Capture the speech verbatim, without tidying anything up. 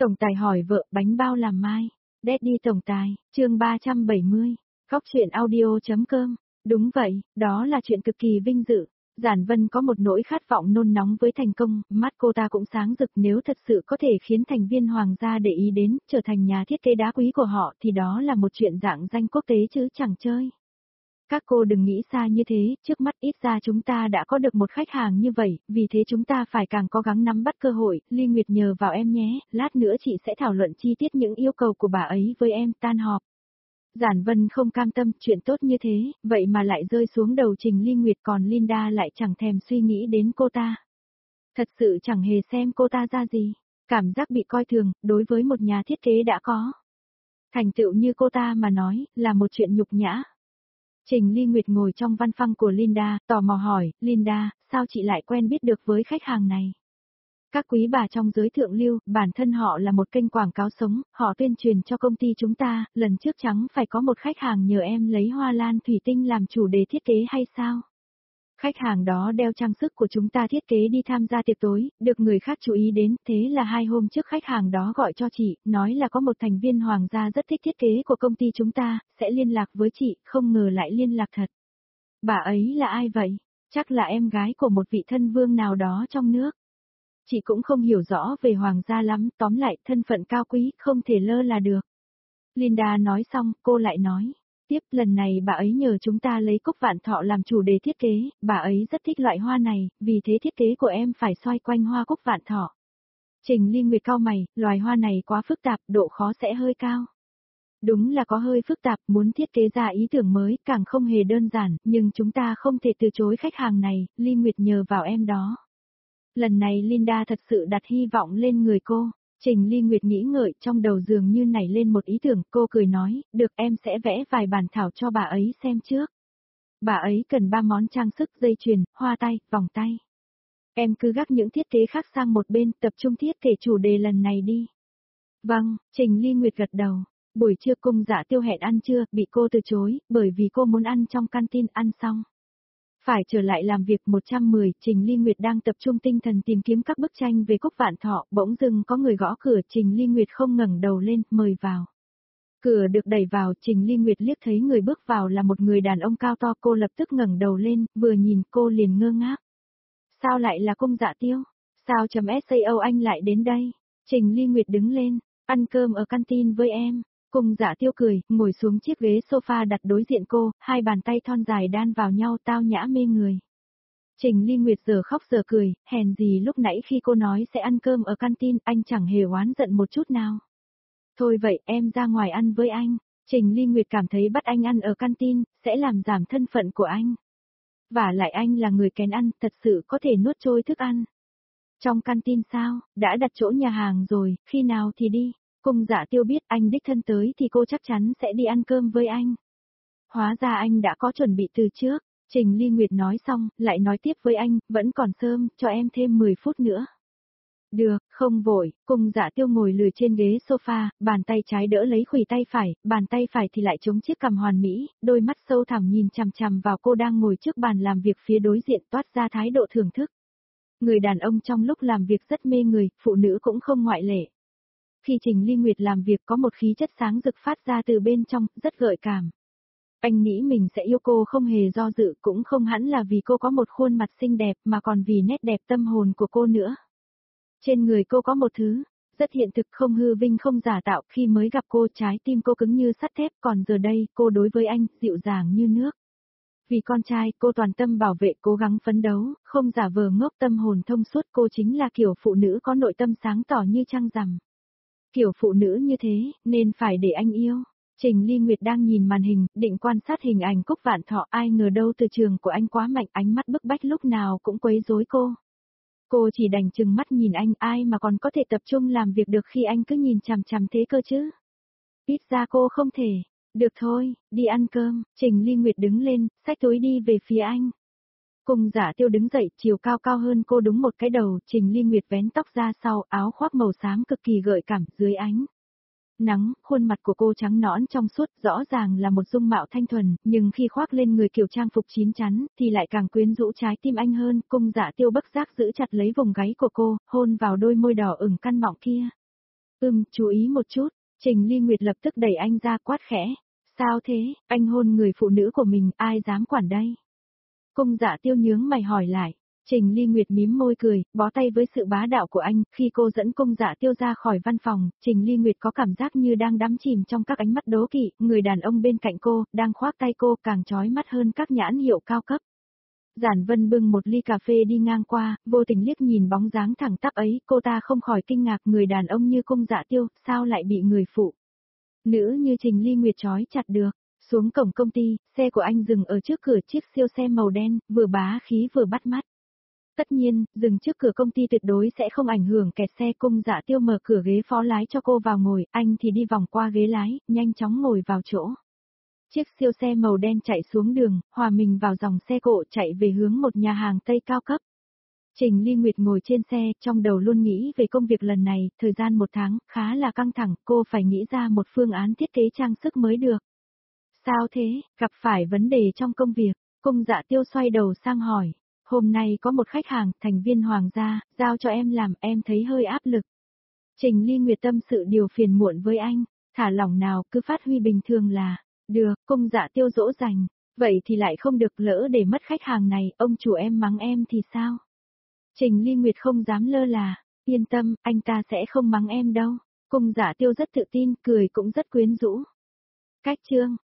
Tổng tài hỏi vợ bánh bao làm mai. Daddy tổng tài, chương ba trăm bảy mươi. Góc truyện audio.com. Đúng vậy, đó là chuyện cực kỳ vinh dự. Giản Vân có một nỗi khát vọng nôn nóng với thành công, mắt cô ta cũng sáng rực, nếu thật sự có thể khiến thành viên hoàng gia để ý đến, trở thành nhà thiết kế đá quý của họ thì đó là một chuyện dạng danh quốc tế chứ chẳng chơi. Các cô đừng nghĩ xa như thế, trước mắt ít ra chúng ta đã có được một khách hàng như vậy, vì thế chúng ta phải càng cố gắng nắm bắt cơ hội. Ly Nguyệt nhờ vào em nhé, lát nữa chị sẽ thảo luận chi tiết những yêu cầu của bà ấy với em. Tan họp. Giản Vân không cam tâm, chuyện tốt như thế, vậy mà lại rơi xuống đầu Trình Ly Nguyệt, còn Linda lại chẳng thèm suy nghĩ đến cô ta. Thật sự chẳng hề xem cô ta ra gì, cảm giác bị coi thường, đối với một nhà thiết kế đã có thành tựu như cô ta mà nói, là một chuyện nhục nhã. Trình Ly Nguyệt ngồi trong văn phòng của Linda, tò mò hỏi, Linda, sao chị lại quen biết được với khách hàng này? Các quý bà trong giới thượng lưu, bản thân họ là một kênh quảng cáo sống, họ tuyên truyền cho công ty chúng ta, lần trước chẳng phải có một khách hàng nhờ em lấy hoa lan thủy tinh làm chủ đề thiết kế hay sao? Khách hàng đó đeo trang sức của chúng ta thiết kế đi tham gia tiệc tối, được người khác chú ý đến, thế là hai hôm trước khách hàng đó gọi cho chị, nói là có một thành viên hoàng gia rất thích thiết kế của công ty chúng ta, sẽ liên lạc với chị, không ngờ lại liên lạc thật. Bà ấy là ai vậy? Chắc là em gái của một vị thân vương nào đó trong nước. Chị cũng không hiểu rõ về hoàng gia lắm, tóm lại thân phận cao quý, không thể lơ là được. Linda nói xong, cô lại nói. Tiếp, lần này bà ấy nhờ chúng ta lấy cúc vạn thọ làm chủ đề thiết kế, bà ấy rất thích loại hoa này, vì thế thiết kế của em phải xoay quanh hoa cúc vạn thọ. Trình Ly Nguyệt cau mày, loài hoa này quá phức tạp, độ khó sẽ hơi cao. Đúng là có hơi phức tạp, muốn thiết kế ra ý tưởng mới, càng không hề đơn giản, nhưng chúng ta không thể từ chối khách hàng này, Ly Nguyệt nhờ vào em đó. Lần này Linda thật sự đặt hy vọng lên người cô. Trình Ly Nguyệt nghĩ ngợi, trong đầu dường như nảy lên một ý tưởng, cô cười nói, được, em sẽ vẽ vài bản thảo cho bà ấy xem trước. Bà ấy cần ba món trang sức, dây chuyền, hoa tay, vòng tay. Em cứ gác những thiết kế khác sang một bên, tập trung thiết kế chủ đề lần này đi. Vâng, Trình Ly Nguyệt gật đầu. Buổi trưa Cung Dạ Tiêu hẹn ăn trưa, bị cô từ chối, bởi vì cô muốn ăn trong canteen. Ăn xong phải trở lại làm việc. Một trăm mười, Trình Ly Nguyệt đang tập trung tinh thần tìm kiếm các bức tranh về cúc vạn thọ, bỗng dưng có người gõ cửa. Trình Ly Nguyệt không ngẩng đầu lên, mời vào. Cửa được đẩy vào, Trình Ly Nguyệt liếc thấy người bước vào là một người đàn ông cao to, cô lập tức ngẩng đầu lên, vừa nhìn cô liền ngơ ngác. Sao lại là Cung Dạ Tiêu? Sao chấm sao anh lại đến đây? Trình Ly Nguyệt đứng lên, ăn cơm ở canteen với em. Cung Dạ Tiêu cười, ngồi xuống chiếc ghế sofa đặt đối diện cô, hai bàn tay thon dài đan vào nhau, tao nhã mê người. Trình Ly Nguyệt giờ khóc giờ cười, hèn gì lúc nãy khi cô nói sẽ ăn cơm ở canteen, anh chẳng hề oán giận một chút nào. Thôi vậy, em ra ngoài ăn với anh. Trình Ly Nguyệt cảm thấy bắt anh ăn ở canteen, sẽ làm giảm thân phận của anh. Và lại anh là người kén ăn, thật sự có thể nuốt trôi thức ăn. Trong canteen sao, đã đặt chỗ nhà hàng rồi, khi nào thì đi. Cung Dạ Tiêu biết anh đích thân tới thì cô chắc chắn sẽ đi ăn cơm với anh. Hóa ra anh đã có chuẩn bị từ trước. Trình Ly Nguyệt nói xong, lại nói tiếp với anh, vẫn còn sớm, cho em thêm mười phút nữa. Được, không vội. Cung Dạ Tiêu ngồi lười trên ghế sofa, bàn tay trái đỡ lấy khuỷu tay phải, bàn tay phải thì lại chống chiếc cằm hoàn mỹ, đôi mắt sâu thẳm nhìn chằm chằm vào cô đang ngồi trước bàn làm việc phía đối diện, toát ra thái độ thưởng thức. Người đàn ông trong lúc làm việc rất mê người, phụ nữ cũng không ngoại lệ. Khi Trình Ly Nguyệt làm việc có một khí chất sáng rực phát ra từ bên trong, rất gợi cảm. Anh nghĩ mình sẽ yêu cô không hề do dự, cũng không hẳn là vì cô có một khuôn mặt xinh đẹp mà còn vì nét đẹp tâm hồn của cô nữa. Trên người cô có một thứ, rất hiện thực, không hư vinh không giả tạo. Khi mới gặp cô trái tim cô cứng như sắt thép, còn giờ đây cô đối với anh dịu dàng như nước. Vì con trai, cô toàn tâm bảo vệ, cố gắng phấn đấu, không giả vờ ngốc, tâm hồn thông suốt. Cô chính là kiểu phụ nữ có nội tâm sáng tỏ như trăng rằm. Kiểu phụ nữ như thế, nên phải để anh yêu. Trình Ly Nguyệt đang nhìn màn hình, định quan sát hình ảnh cúc vạn thọ, ai ngờ đâu từ trường của anh quá mạnh, ánh mắt bức bách lúc nào cũng quấy rối cô. Cô chỉ đành chừng mắt nhìn anh, ai mà còn có thể tập trung làm việc được khi anh cứ nhìn chằm chằm thế cơ chứ. Ít ra cô không thể. Được thôi, đi ăn cơm. Trình Ly Nguyệt đứng lên, xách túi đi về phía anh. Cung Dạ Tiêu đứng dậy, chiều cao cao hơn cô đúng một cái đầu. Trình Ly Nguyệt vén tóc ra sau, áo khoác màu xám cực kỳ gợi cảm, dưới ánh nắng, khuôn mặt của cô trắng nõn trong suốt, rõ ràng là một dung mạo thanh thuần, nhưng khi khoác lên người kiểu trang phục chín chắn, thì lại càng quyến rũ trái tim anh hơn. Cung Dạ Tiêu bất giác giữ chặt lấy vùng gáy của cô, hôn vào đôi môi đỏ ửng căn mọng kia. Ừm, chú ý một chút. Trình Ly Nguyệt lập tức đẩy anh ra quát khẽ. Sao thế, anh hôn người phụ nữ của mình, ai dám quản đây? Cung Dạ Tiêu nhướng mày hỏi lại. Trình Ly Nguyệt mím môi cười, bó tay với sự bá đạo của anh, khi cô dẫn Cung Dạ Tiêu ra khỏi văn phòng, Trình Ly Nguyệt có cảm giác như đang đắm chìm trong các ánh mắt đố kỵ, người đàn ông bên cạnh cô, đang khoác tay cô càng chói mắt hơn các nhãn hiệu cao cấp. Giản Vân bưng một ly cà phê đi ngang qua, vô tình liếc nhìn bóng dáng thẳng tắp ấy, cô ta không khỏi kinh ngạc, người đàn ông như Cung Dạ Tiêu, sao lại bị người phụ nữ như Trình Ly Nguyệt trói chặt được. Xuống cổng công ty, xe của anh dừng ở trước cửa chiếc siêu xe màu đen, vừa bá khí vừa bắt mắt. Tất nhiên, dừng trước cửa công ty tuyệt đối sẽ không ảnh hưởng kẹt xe. Cung Dạ Tiêu mở cửa ghế phó lái cho cô vào ngồi, anh thì đi vòng qua ghế lái, nhanh chóng ngồi vào chỗ. Chiếc siêu xe màu đen chạy xuống đường, hòa mình vào dòng xe cộ chạy về hướng một nhà hàng Tây cao cấp. Trình Ly Nguyệt ngồi trên xe, trong đầu luôn nghĩ về công việc lần này, thời gian một tháng, khá là căng thẳng, cô phải nghĩ ra một phương án thiết kế trang sức mới được. Sao thế, gặp phải vấn đề trong công việc? Cung Dạ Tiêu xoay đầu sang hỏi. Hôm nay có một khách hàng, thành viên hoàng gia, giao cho em làm, em thấy hơi áp lực. Trình Ly Nguyệt tâm sự điều phiền muộn với anh, thả lỏng nào, cứ phát huy bình thường là. Được, Cung Dạ Tiêu dỗ dành. Vậy thì lại không được, lỡ để mất khách hàng này, ông chủ em mắng em thì sao? Trình Ly Nguyệt không dám lơ là. Yên tâm, anh ta sẽ không mắng em đâu. Cung Dạ Tiêu rất tự tin, cười cũng rất quyến rũ. Cách chương